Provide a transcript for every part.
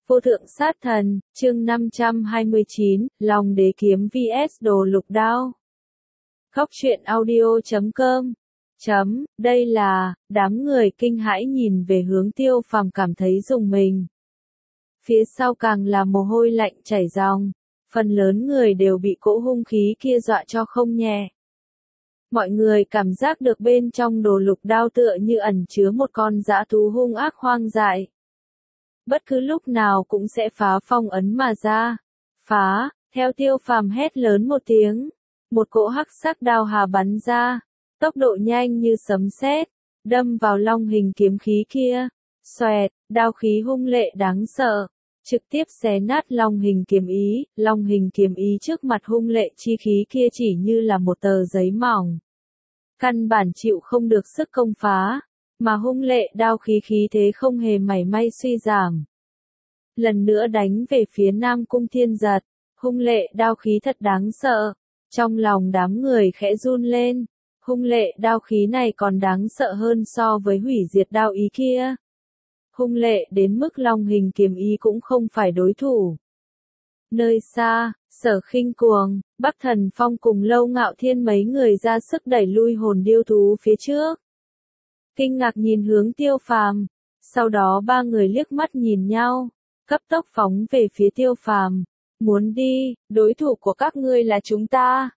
Vô thượng sát thần, chương 529, Long đế kiếm vs đồ lục đao. Khóc truyện audio.com. Đây là, đám người kinh hãi nhìn về hướng Tiêu Phàm cảm thấy rùng mình. Phía sau càng là mồ hôi lạnh chảy ròng, phần lớn người đều bị cỗ hung khí kia dọa cho không nhẹ. Mọi người cảm giác được bên trong đồ lục đao tựa như ẩn chứa một con dã thú hung ác hoang dại. Bất cứ lúc nào cũng sẽ phá phong ấn mà ra. Phá, theo Tiêu Phàm hét lớn một tiếng. Một cỗ hắc sắc đao hà bắn ra. Tốc độ nhanh như sấm sét, đâm vào long hình kiếm khí kia. Xoẹt, đao khí hung lệ đáng sợ. Trực tiếp xé nát long hình kiếm ý trước mặt hung lệ chi khí kia chỉ như là một tờ giấy mỏng. Căn bản chịu không được sức công phá. Mà hung lệ đao khí thế không hề mảy may suy giảm. Lần nữa đánh về phía Nam Cung Thiên Giật, hung lệ đao khí thật đáng sợ. Trong lòng đám người khẽ run lên, hung lệ đao khí này còn đáng sợ hơn so với hủy diệt đao ý kia. Hung lệ đến mức long hình kiếm ý cũng không phải đối thủ. Nơi xa, Sở Khinh Cuồng, Bắc Thần Phong cùng Lâu Ngạo Thiên mấy người ra sức đẩy lui hồn điêu thú phía trước. Kinh ngạc nhìn hướng Tiêu Phàm, sau đó ba người liếc mắt nhìn nhau, cấp tốc phóng về phía Tiêu Phàm. Muốn đi, đối thủ của các ngươi là chúng ta.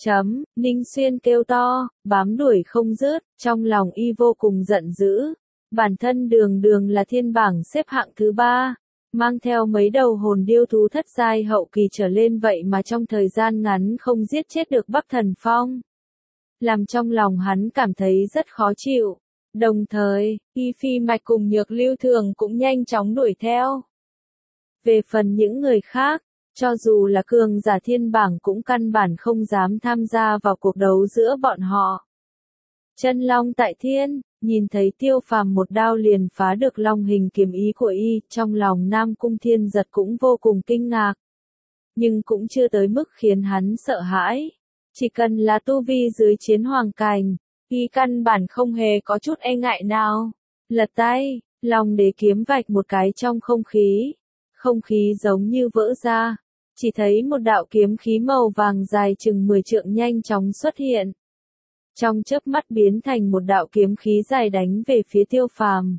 Ninh Xuyên kêu to, bám đuổi không dứt, trong lòng y vô cùng giận dữ. Bản thân đường là thiên bảng xếp hạng thứ 3, mang theo mấy đầu hồn điêu thú thất giai hậu kỳ trở lên vậy mà trong thời gian ngắn không giết chết được Bắc Thần Phong. Làm trong lòng hắn cảm thấy rất khó chịu. Đồng thời, Y Phi Mạch cùng Nhược Lưu Thường cũng nhanh chóng đuổi theo. Về phần những người khác, cho dù là cường giả thiên bảng cũng căn bản không dám tham gia vào cuộc đấu giữa bọn họ. Chân Long tại thiên, nhìn thấy Tiêu Phàm một đao liền phá được long hình kiếm ý của y, trong lòng Nam Cung Thiên Giật cũng vô cùng kinh ngạc. Nhưng cũng chưa tới mức khiến hắn sợ hãi. Chỉ cần là tu vi dưới chiến hoàng cảnh, y căn bản không hề có chút e ngại nào. Lật tay, long đế kiếm vạch một cái trong không khí. Không khí giống như vỡ ra. Chỉ thấy một đạo kiếm khí màu vàng dài chừng 10 trượng nhanh chóng xuất hiện. Trong chớp mắt biến thành một đạo kiếm khí dài đánh về phía Tiêu Phàm.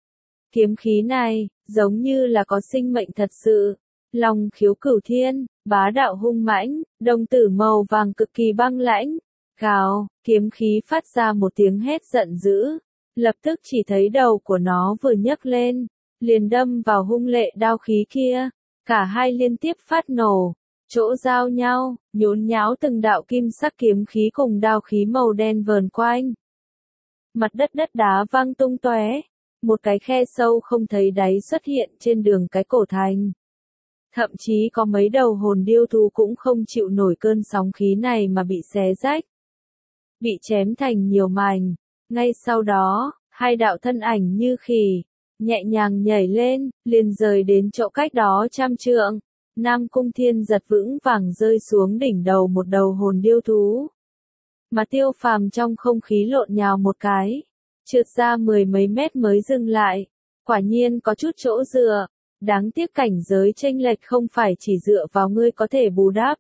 Kiếm khí này, giống như là có sinh mệnh thật sự. Long khiếu cửu thiên, bá đạo hung mãnh, đồng tử màu vàng cực kỳ băng lãnh. Gào, kiếm khí phát ra một tiếng hét giận dữ. Lập tức chỉ thấy đầu của nó vừa nhấc lên, liền đâm vào hung lệ đao khí kia. Cả hai liên tiếp phát nổ, chỗ giao nhau, nhốn nháo từng đạo kim sắc kiếm khí cùng đao khí màu đen vờn quanh. Mặt đất đá văng tung tóe, một cái khe sâu không thấy đáy xuất hiện trên đường cái cổ thành. Thậm chí có mấy đầu hồn điêu thú cũng không chịu nổi cơn sóng khí này mà bị xé rách. Bị chém thành nhiều mảnh. Ngay sau đó, hai đạo thân ảnh như khỉ, nhẹ nhàng nhảy lên, liền rời đến chỗ cách đó 100 trượng. Nam Cung Thiên Giật vững vàng rơi xuống đỉnh đầu một đầu hồn điêu thú. Mà Tiêu Phàm trong không khí lộn nhào một cái, trượt ra 10 mấy mét mới dừng lại. Quả nhiên có chút chỗ dựa. Đáng tiếc cảnh giới chênh lệch không phải chỉ dựa vào ngươi có thể bù đắp.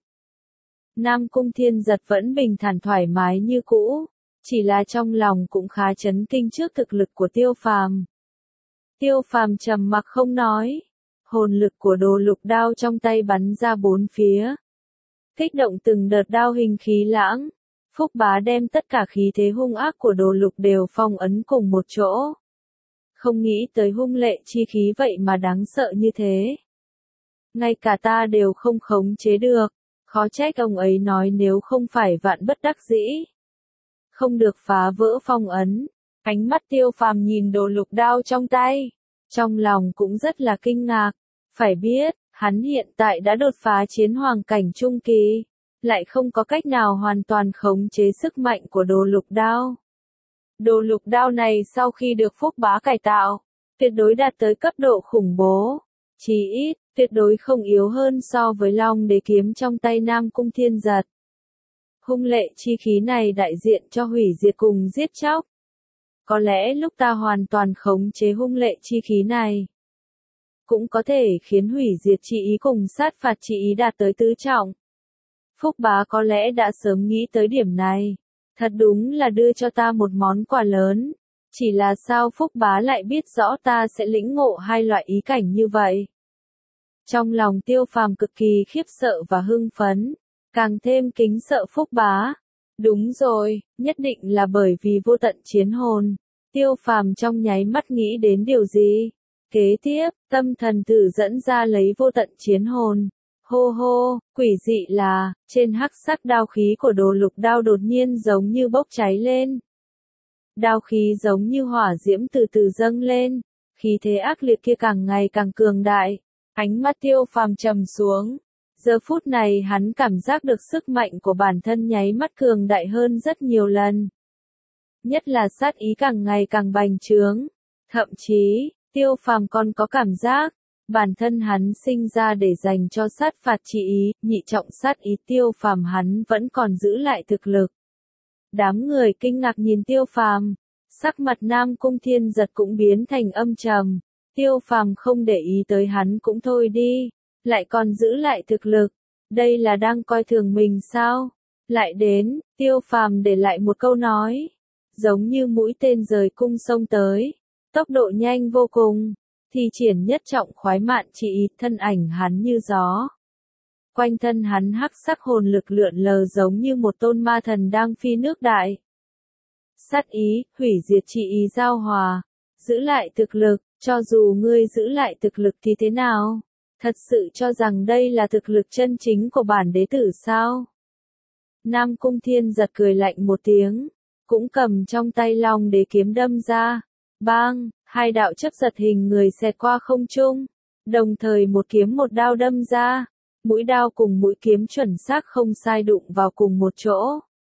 Nam Cung Thiên Giật vẫn bình thản thoải mái như cũ, chỉ là trong lòng cũng khá chấn kinh trước thực lực của Tiêu Phàm. Tiêu Phàm trầm mặc không nói, hồn lực của đồ lục đao trong tay bắn ra bốn phía. Kích động từng đợt đao hình khí lãng, Phúc Bá đem tất cả khí thế hung ác của đồ lục đều phong ấn cùng một chỗ. Không nghĩ tới hung lệ chi khí vậy mà đáng sợ như thế. Ngay cả ta đều không khống chế được, khó trách ông ấy nói nếu không phải vạn bất đắc dĩ. Không được phá vỡ phong ấn, ánh mắt Tiêu Phàm nhìn đồ lục đao trong tay. Trong lòng cũng rất là kinh ngạc, phải biết, hắn hiện tại đã đột phá chiến hoàng cảnh trung kỳ, lại không có cách nào hoàn toàn khống chế sức mạnh của đồ lục đao. Đồ lục đao này sau khi được Phúc Bá cải tạo, tuyệt đối đạt tới cấp độ khủng bố. Chí ít, tuyệt đối không yếu hơn so với long đế kiếm trong tay Nam Cung Thiên Giật. Hung lệ chi khí này đại diện cho hủy diệt cùng giết chóc. Có lẽ lúc ta hoàn toàn khống chế hung lệ chi khí này, cũng có thể khiến hủy diệt chi ý cùng sát phạt chi ý đạt tới tứ trọng. Phúc Bá có lẽ đã sớm nghĩ tới điểm này. Thật đúng là đưa cho ta một món quà lớn. Chỉ là sao Phúc Bá lại biết rõ ta sẽ lĩnh ngộ hai loại ý cảnh như vậy. Trong lòng Tiêu Phàm cực kỳ khiếp sợ và hưng phấn, càng thêm kính sợ Phúc Bá. Đúng rồi, nhất định là bởi vì vô tận chiến hồn. Tiêu Phàm trong nháy mắt nghĩ đến điều gì? Kế tiếp, tâm thần tự dẫn ra lấy vô tận chiến hồn. Hô hô, quỷ dị là, trên hắc sắc đao khí của Đồ Lục Đao đột nhiên giống như bốc cháy lên. Đao khí giống như hỏa diễm từ từ dâng lên, khí thế ác liệt kia càng ngày càng cường đại. Ánh mắt Tiêu Phàm trầm xuống. Giờ phút này hắn cảm giác được sức mạnh của bản thân nháy mắt cường đại hơn rất nhiều lần. Nhất là sát ý càng ngày càng bành trướng. Thậm chí, Tiêu Phàm còn có cảm giác, bản thân hắn sinh ra để dành cho sát phạt chi ý, nhị trọng sát ý. Tiêu Phàm hắn vẫn còn giữ lại thực lực. Đám người kinh ngạc nhìn Tiêu Phàm, sắc mặt Nam Cung Thiên Giật cũng biến thành âm trầm. Tiêu Phàm không để ý tới hắn cũng thôi đi, lại còn giữ lại thực lực, đây là đang coi thường mình sao? Lại đến, Tiêu Phàm để lại một câu nói, giống như mũi tên rời cung xông tới, tốc độ nhanh vô cùng, thi triển nhất trọng khoái mạn chỉ ý, thân ảnh hắn như gió. Quanh thân hắn hắc sắc hồn lực lượn lờ giống như một tôn ma thần đang phi nước đại. Sát ý, hủy diệt chi ý giao hòa, giữ lại thực lực, cho dù ngươi giữ lại thực lực thì thế nào? Thật sự cho rằng đây là thực lực chân chính của bản đế tử sao? Nam Cung Thiên Giật cười lạnh một tiếng, cũng cầm trong tay Long Đế kiếm đâm ra. Bang, hai đạo chấp giật hình người xẹt qua không trung, đồng thời một kiếm một đao đâm ra. Mũi đao cùng mũi kiếm chuẩn xác không sai đụng vào cùng một chỗ.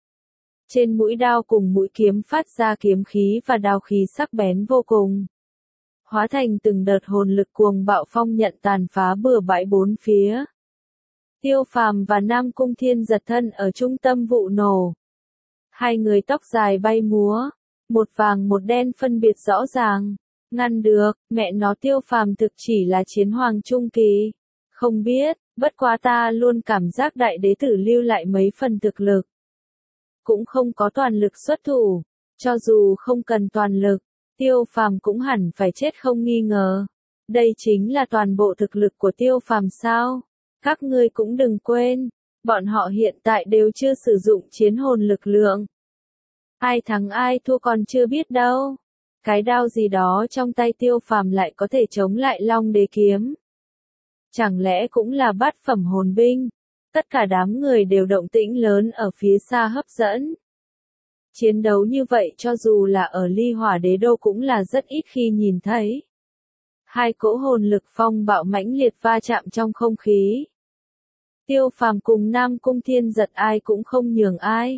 Trên mũi đao cùng mũi kiếm phát ra kiếm khí và đao khí sắc bén vô cùng. Hóa thành từng đợt hồn lực cuồng bạo phong nhận tàn phá bừa bãi bốn phía. Tiêu Phàm và Nam Cung Thiên Giật thân ở trung tâm vụ nổ. Hai người tóc dài bay múa, một vàng một đen phân biệt rõ ràng. Ngăn được, mẹ nó Tiêu Phàm thực chỉ là chiến hoàng trung kỳ. Không biết, bất quá ta luôn cảm giác đại đế tử lưu lại mấy phần thực lực. Cũng không có toàn lực xuất thủ, cho dù không cần toàn lực, Tiêu Phàm cũng hẳn phải chết không nghi ngờ. Đây chính là toàn bộ thực lực của Tiêu Phàm sao? Các ngươi cũng đừng quên, bọn họ hiện tại đều chưa sử dụng chiến hồn lực lượng. Ai thắng ai thua còn chưa biết đâu. Cái đao gì đó trong tay Tiêu Phàm lại có thể chống lại Long Đế kiếm. Chẳng lẽ cũng là bát phẩm hồn binh? Tất cả đám người đều động tĩnh lớn ở phía xa hấp dẫn. Chiến đấu như vậy cho dù là ở Ly Hỏa Đế Đô cũng là rất ít khi nhìn thấy. Hai cỗ hồn lực phong bạo mãnh liệt va chạm trong không khí. Tiêu Phàm cùng Nam Cung Thiên Giật ai cũng không nhường ai.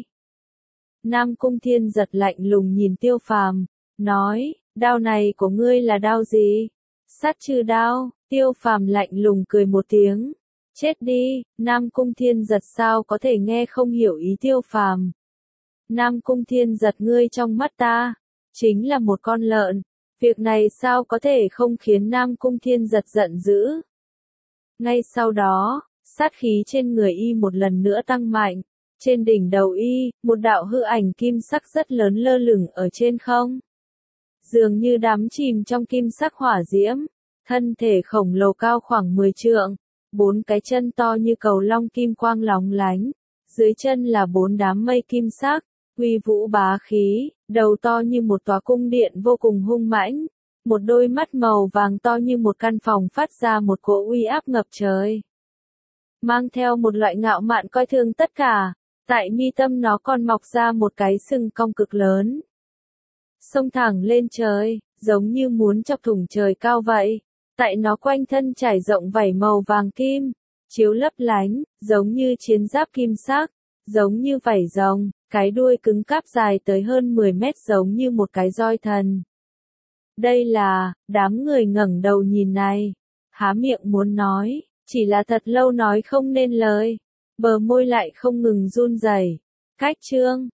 Nam Cung Thiên Giật lạnh lùng nhìn Tiêu Phàm, nói, đao này của ngươi là đao gì? Sát trừ đao. Tiêu Phàm lạnh lùng cười một tiếng. Chết đi, Nam Cung Thiên Giật sao có thể nghe không hiểu ý Tiêu Phàm. Nam Cung Thiên Giật ngươi trong mắt ta, chính là một con lợn. Việc này sao có thể không khiến Nam Cung Thiên Giật giận dữ. Ngay sau đó, sát khí trên người y một lần nữa tăng mạnh. Trên đỉnh đầu y, một đạo hư ảnh kim sắc rất lớn lơ lửng ở trên không. Dường như đắm chìm trong kim sắc hỏa diễm. Thân thể khổng lồ cao khoảng 10 trượng, bốn cái chân to như cầu long kim quang lóng lánh, dưới chân là bốn đám mây kim sắc, uy vũ bá khí, đầu to như một tòa cung điện vô cùng hung mãnh, một đôi mắt màu vàng to như một căn phòng phát ra một cỗ uy áp ngập trời. Mang theo một loại ngạo mạn coi thường tất cả, tại mi tâm nó còn mọc ra một cái sừng cong cực lớn. Xông thẳng lên trời, giống như muốn chọc thủng trời cao vậy. Tại nó quanh thân trải rộng vảy màu vàng kim, chiếu lấp lánh, giống như chiến giáp kim sắc, giống như vảy rồng, cái đuôi cứng cáp dài tới hơn 10 mét giống như một cái roi thần. Đây là, đám người ngẩng đầu nhìn này, há miệng muốn nói, chỉ là thật lâu nói không nên lời, bờ môi lại không ngừng run rẩy. Cách chương